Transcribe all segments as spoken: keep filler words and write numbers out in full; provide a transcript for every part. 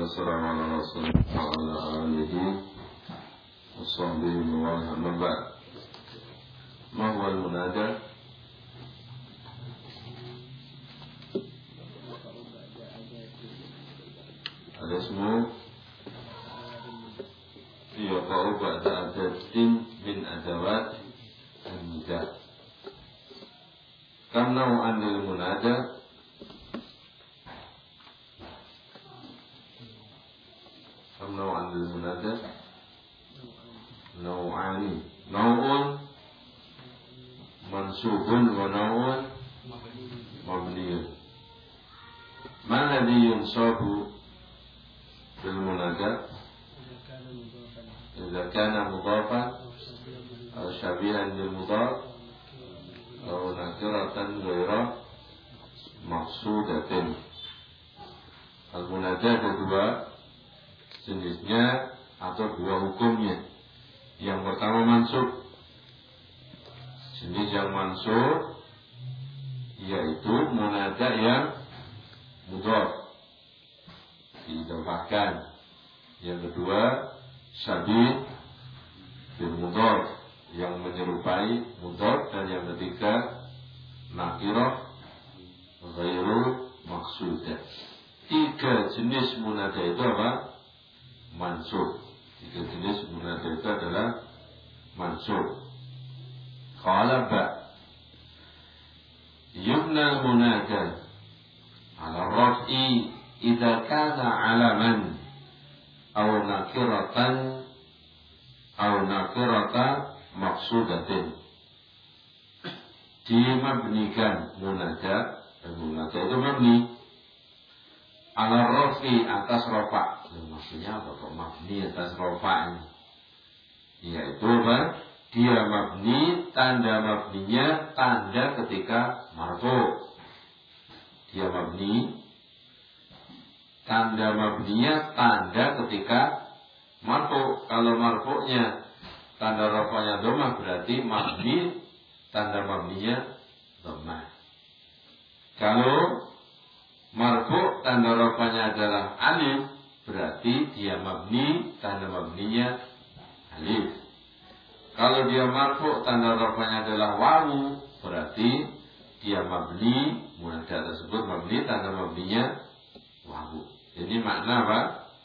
والسلام على رسول الله وعلى آله وصحبه ومن أما بعد. ما هو المنادى؟ الاسم يقع بعد عدد من أدوات النداء. كم نوعا للمنادى؟ كم نوعا للمنادى؟ نوعان. نوع منصوب ونوع مبني. ما الذي ينصب بالمنادى؟ إذا كان مضافا أو شبيها بالمضاف أو نكرة غير مقصودة. Al-munada ada dua jenisnya atau dua hukumnya. Yang pertama mansub. Jenis yang mansub yaitu munada yang mudhaf, diidhofahkan. Yang kedua syabih bil mudhaf, yang menyerupai mudhaf. Dan yang ketiga nakirah ghairu maqsudah. Tiga jenis munada itu apa? Mansub. Tiga jenis munada itu adalah mansub. Qala ba yubna munada ala raf'i idza kana alaman aw nakiratan aw nakirata maqsudatin. Dimabnikan munada, dan munada itu mabni ala rafi, atas rafa. Ya, maksudnya apa kok mabni atas rafa ini? Yaitu apa? Dia mabni, tanda mabninya tanda ketika marfu. Dia mabni, tanda mabninya tanda ketika marfu. Kalau marfu'nya tanda rafa'nya dhammah, berarti mabni tanda mabninya dhammah. Kalau marfu' tanda rafa'nya adalah alif, berarti dia mabni, tanda mabninya alif. Kalau dia marfu' tanda rafa'nya adalah wawu, berarti dia mabni, munada tersebut mabni, tanda mabninya wawu. Ini makna apa?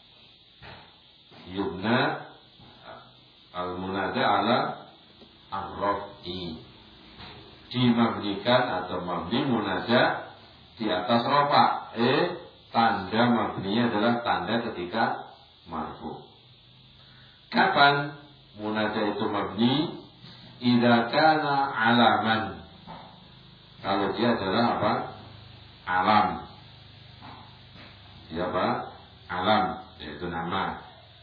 Yubna al-munada ala ar-raf'i. Dimabnikan atau mabni munada di atas rafa. Eh, tanda mabninya adalah tanda ketika marfu. Kapan munada itu mabni? Idza kana alaman. Kalau dia adalah apa? Alam. Dia apa? Alam, yaitu nama.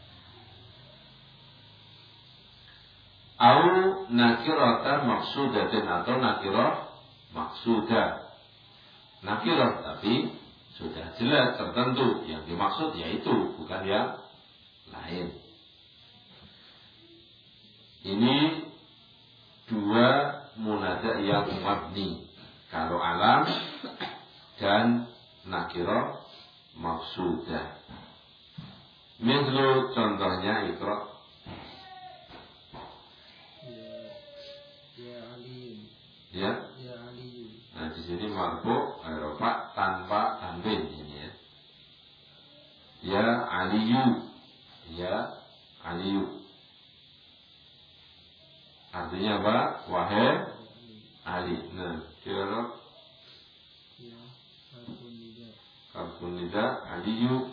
Au nakiratan maksudatin, atau nakirah maksudah. Nakirah tapi sudah jelas tertentu, yang dimaksud yaitu, bukan yang lain. Ini dua munada yang mabni, kalau alam dan nakirah maksudah. Mislu, contohnya ikra. Ya, ya. Nah, di sini marfu rafa tanpa tanwin ini ya. Ya Aliyu, ya Aliyu. Artinya apa? Wahai Ali. Nah, kira kafun nida Aliyu.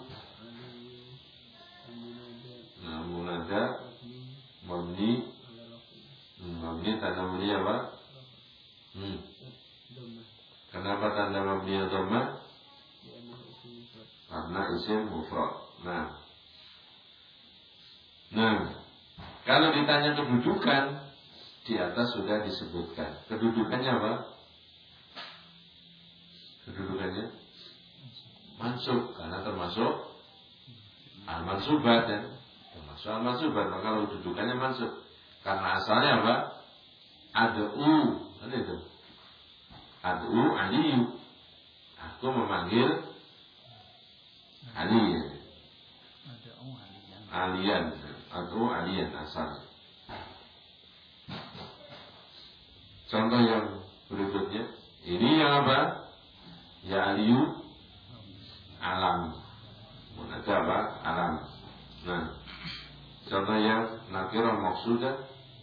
Nah, munada mabni. Mabni tanda mabni apa? Hmm. Kenapa tanda mabni dhamma? Karena isim mufrad. Nah, nah, kalau ditanya kedudukan, di atas sudah disebutkan. Kedudukannya apa? Kedudukannya mansub, karena termasuk al-mansubat ya. Termasuk al-mansubat, maka kalau kedudukannya mansub. Karena asalnya apa? Ad'u, kan itu. Ad'u Aliyu. Aku memanggil Ali. alian atau alien asal. Contoh yang berikutnya, ini yang apa? Ya aliyu alam. Munada apa? Alam. Nah, contoh yang nakirah maksudah.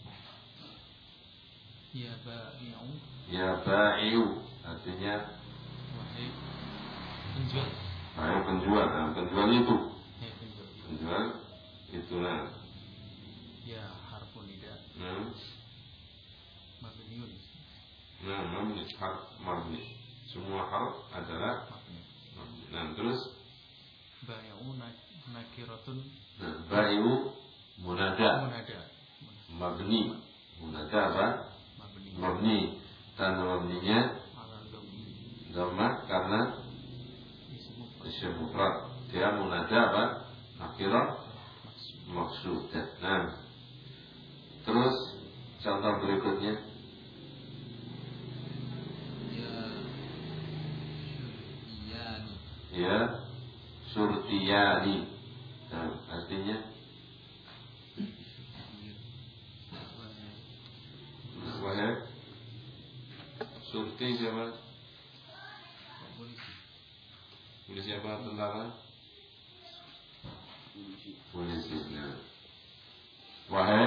Ya ba'i'u. Ya ba'i'u artinya Wahai penjual. Wahai penjual. Nah, penjual itu. Ya penjual. Penjual itu nah. Ya harfun nida. Hmm. Mabniun. Nah, mabni, harf mabni. Semua harf adalah Mabni. mabni. Nah, terus Ba'i'u nakiratun. Nah, ba'i'u munada. Munada. Mabni. Munada apa? Mabni. Mabni. Tanda mabninya Ala dhammi. dhamma karena isim mufrad. Dia munada apa? Nakirah maksudah. Nah, terus contoh berikutnya. Ya syurtiyani. Ya surtiyani. Nah, artinya wahai surti siapa? Polisi. Polisi apa? Tentara? Polisi. Nah, wahai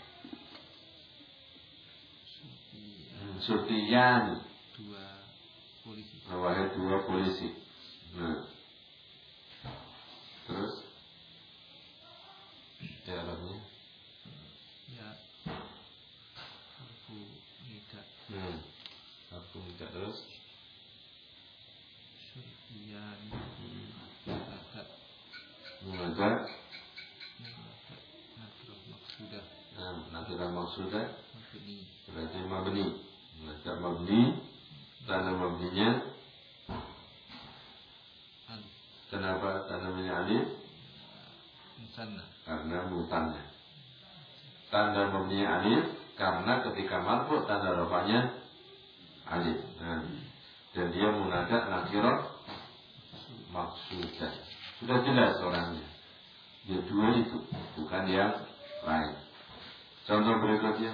hmm, surtiyani. Dua polisi. Nah, wahai dua polisi. Nah, terus dialognya. Ya harfu nida. Hmm. Aku minta terus. Syurtiyani. Hmm. Munada. Munada. Munada. Nakirah maksudah. Nah, nakirah maksudah Mabni. berarti mabni. Munada mabni. Tanda mabninya. Alif. Kenapa tanda mabninya alif? Musanna. Karena mutannya. Tanda mabninya alif karena ketika marfu tanda rafanya alif. Nah, dan dia munada nakirah maksudah. Sudah jelas orangnya. Dia dua itu, bukan yang lain. Contoh berikutnya.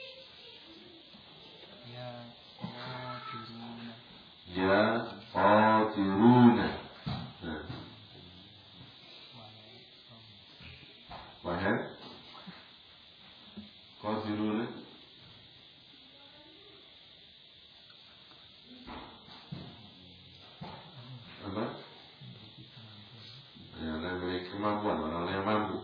Ya qadiruna. Ya qadiruna. Nah, wahai qadiruna. Apa? Yang memiliki kemampuan, orang yang mampu.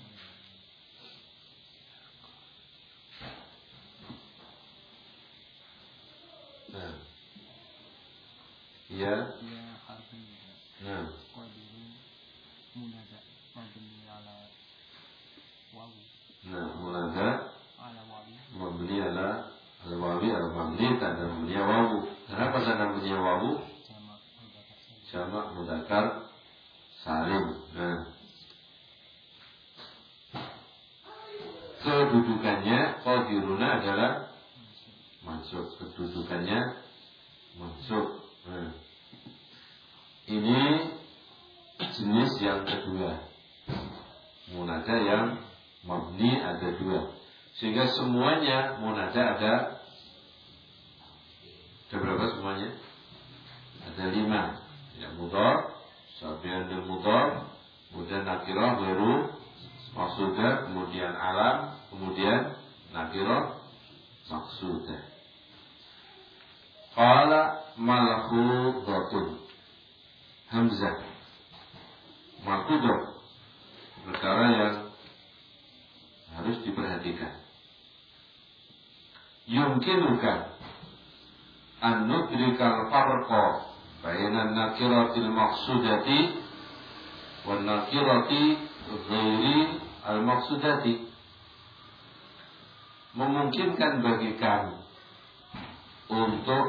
Nah, ya. Ya harfun nida. Nah, Qadiru munada. Mabni ala wawu. nah, munada Ala wawu. mabni ala al-wawi al-mabni tanda mabninya wawu. Kenapa tanda mabninya wawu? Jamak mudzakkar salim. Jamak mudzakkar salim. Nah, kedudukannya qadiruna adalah mansub. Kedudukannya mansub. Nah, ini jenis yang kedua. Munada yang mabni ada dua. Sehingga semuanya munada ada ada berapa semuanya? Ada lima. Ya, mudhaf, sabian dan mudhaf, kemudian nakirah baru maksudah, kemudian alam, kemudian nakirah maksudah. Qala malhudhatun. Hamzah. Malhudah. Perkara yang harus diperhatikan. Yumkinuka an nudrikal farqa bainan nakiratil maqsudati wan nakirati ghairi al maqsudati. Memungkinkan bagi kami untuk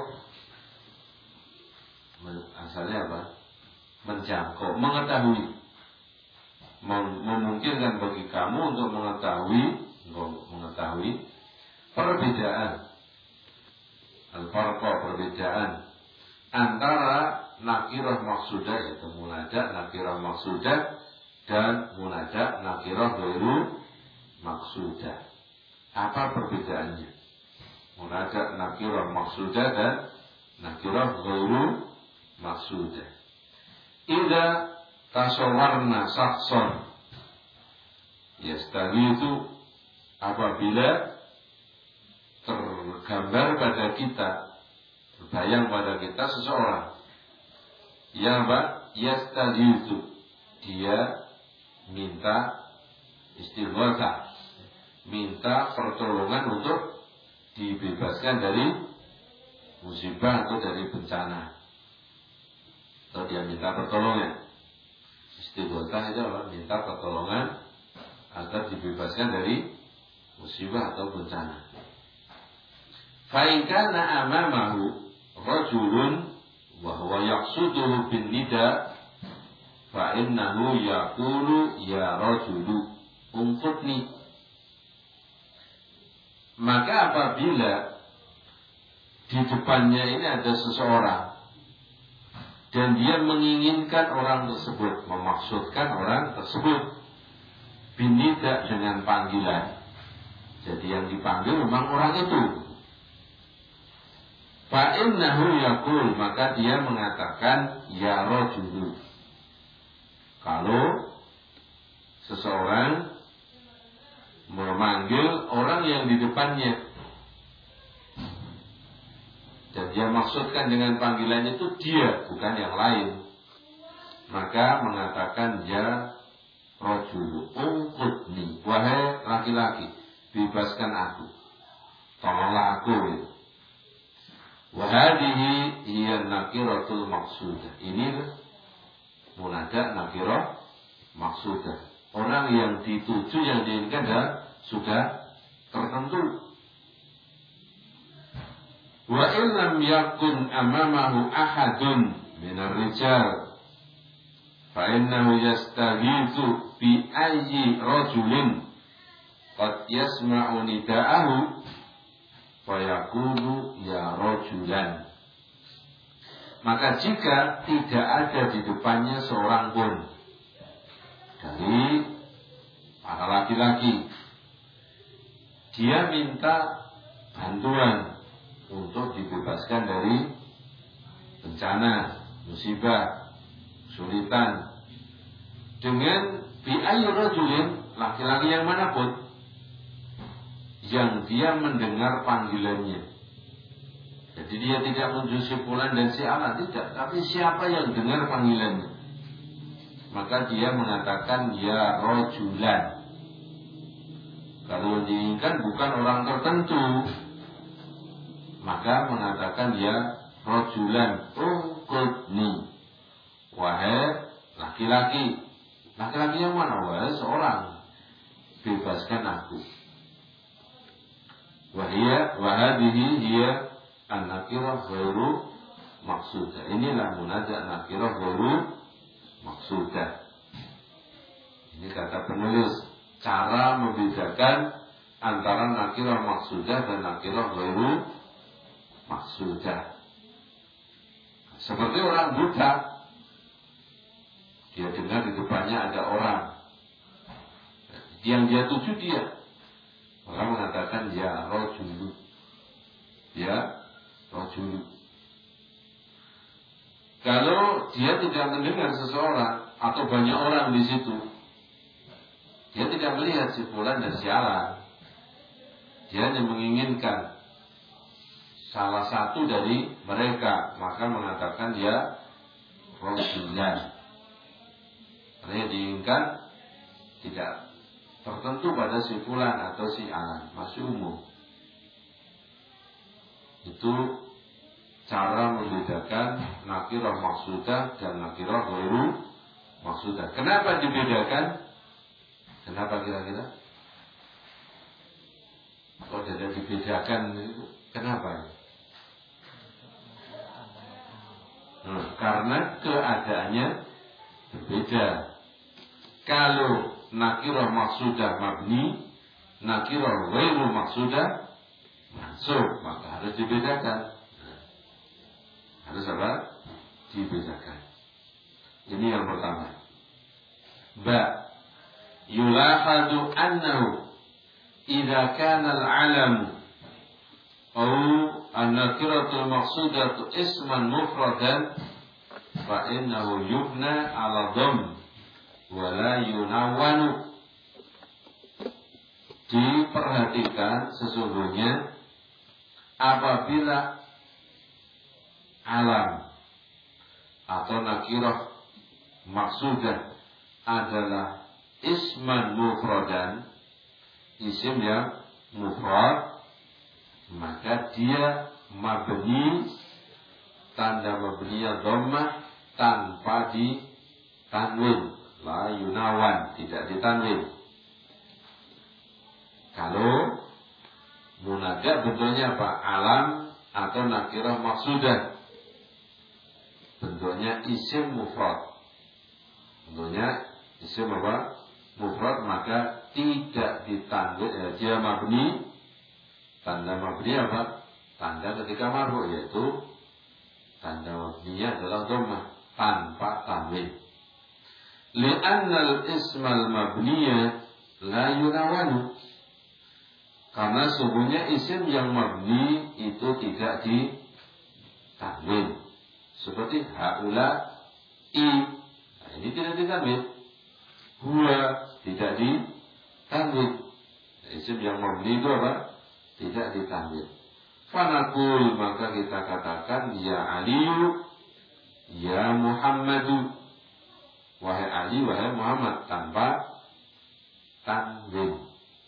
asalnya apa? Menjangkau, mengetahui. Mem- memungkinkan bagi kamu untuk mengetahui mengetahui perbedaan al-farqa, perbedaan antara nakirah maksudah, yaitu munada nakirah maksudah dan munada nakirah ghairu maksudah. Apa perbedaannya? Munada nakirah maksudah dan nakirah ghairu maksudah. Idza tasawwarna shakhsan, yastagi itu apabila tergambar pada kita, terbayang pada kita seseorang yang apa? Yastagi itu dia minta istighatsah, minta pertolongan untuk dibebaskan dari musibah atau dari bencana, atau dia minta pertolongan. Istighatsah itu apa? Minta pertolongan agar dibebaskan dari musibah atau bencana. Fa in kana amamahu rajulun wa huwa yaqsuduhu bin nida fa innahu yaqulu ya rajulu unqudni. Maka apabila di depannya ini ada seseorang dan dia menginginkan orang tersebut, memaksudkan orang tersebut binida dengan panggilan, jadi yang dipanggil memang orang itu. Fa innahu yaqul, maka dia mengatakan ya rajulu. Kalau seseorang memanggil orang yang di depannya dan dia maksudkan dengan panggilan itu dia, bukan yang lain, maka mengatakan ya rajulu unqudni, wahai laki-laki, bebaskan aku, tolonglah aku. Wahadihi hiya nakiratul maksudah. Ini munada nakirah maksudah. Orang yang dituju, yang diinginkan adalah sudah tertentu. Wa illam yakun amamahu ahadun minar rijal fa innahu yastaghithu bi ayyi rajulin qad yasma'u nida'ahu fayaqulu ya rajulan. Maka jika tidak ada di depannya seorang pun dari para laki-laki, dia minta bantuan untuk dibebaskan dari bencana, musibah, kesulitan, dengan bi'ayyi rajulin, laki-laki yang manapun yang dia mendengar panggilannya. Jadi dia tidak menuju si fulan dan si ala, tidak, tapi siapa yang dengar panggilannya, maka dia mengatakan ya rajulan. Kalau diinginkan bukan orang tertentu, maka mengatakan ya rajulan unqudni, wahai laki-laki. Laki-laki yang mana? Wahai seorang, bebaskan aku. Wahia wahadihi hiya an-nakirah ghairu maksudah. Inilah munada nakirah ghairu maksudah. Ini kata penulis, cara membedakan antara nakirah maksudah dan nakirah ghairu maksudah. Seperti orang buta, dia dengar di depannya ada orang yang dia tuju dia, maka mengatakan ya rajulu, ya rajulu. Kalau dia tidak mendengar seseorang atau banyak orang di situ, dia tidak melihat si fulan dan si alan, dia hanya menginginkan salah satu dari mereka, maka mengatakan ya rajulan. Karena yang diinginkan tidak tertentu pada si fulan atau si alan, masih umum. Itu cara membedakan nakirah maksudah dan nakirah ghairu maksudah. Kenapa dibedakan? Kenapa kira-kira? Kalau tidak dibedakan itu kenapa? Hmm, karena keadaannya berbeda. Kalau nakirah maksudah mabni, nakirah ghairu maksudah mansub, maka harus dibedakan. Harus apa? Dibedakan. Ini yang pertama. Ba yulahadu annahu idza kana al-'alam aw an-nakiratul maqsudatu isman mufradan fa innahu yubna 'ala dhamm wa la yunawwanu. Diperhatikan sesungguhnya apabila alam atau nakirah maksudah adalah isman mufradan, isim yang mufrad, maka dia mabni, tanda mabniya dhammah tanpa ditanwin, la yunawan, tidak ditanwin. Kalau munada bentuknya apa? Alam atau nakirah maksudah, bentuknya isim mufrad, bentuknya isim apa? Mufrad, maka tidak ditanwin, ya, dia mabni. Tanda mabni apa? Tanda ketika marfu, yaitu tanda mabninya adalah dhammah tanpa tanwin. Li'annal ismal mabniya la yunawanu, karena sungguhnya isim yang mabni itu tidak ditanwin. Seperti haula i, nah, ini tidak ditanwin. Huwa tidak ditanwin. Nah, isim yang mabni itu apa? Tidak ditanwin. Fanaqul, maka kita katakan ya Aliyu, ya Muhammadu, wahai Ali, wahai Muhammad, tanpa tanwin.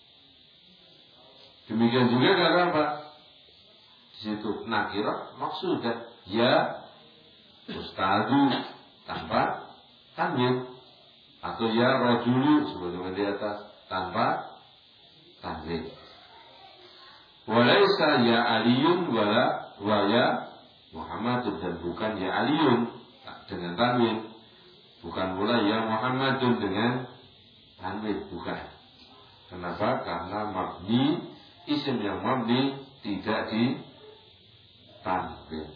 Demikian juga kalau apa? Di situ nakirah maksudah, ya ustadu tanpa tanwin, atau ya rajulu sebagaimana di atas tanpa tanwin. Walaysa ya aliyun wala wa ya Muhammadun, dan bukan ya aliyun dengan tanwin, bukan pula ya Muhammadun dengan tanwin, bukan. Kenapa? Karena mabni, isim yang mabni tidak ditanwin.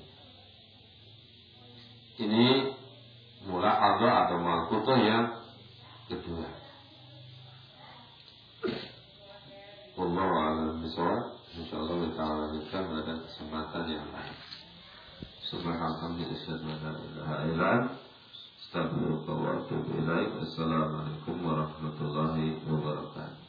Ini mulahadzah atau malkuthah yang kedua. Wallahu a'lam bishawab. Insyaallah kita lanjutkan pada kesempatan yang lain. Subhanallah, asyhadu an la ilaha illa anta, astaghfiruka wa atubu ilaik. Assalamualaikum warahmatullahi wabarakatuh.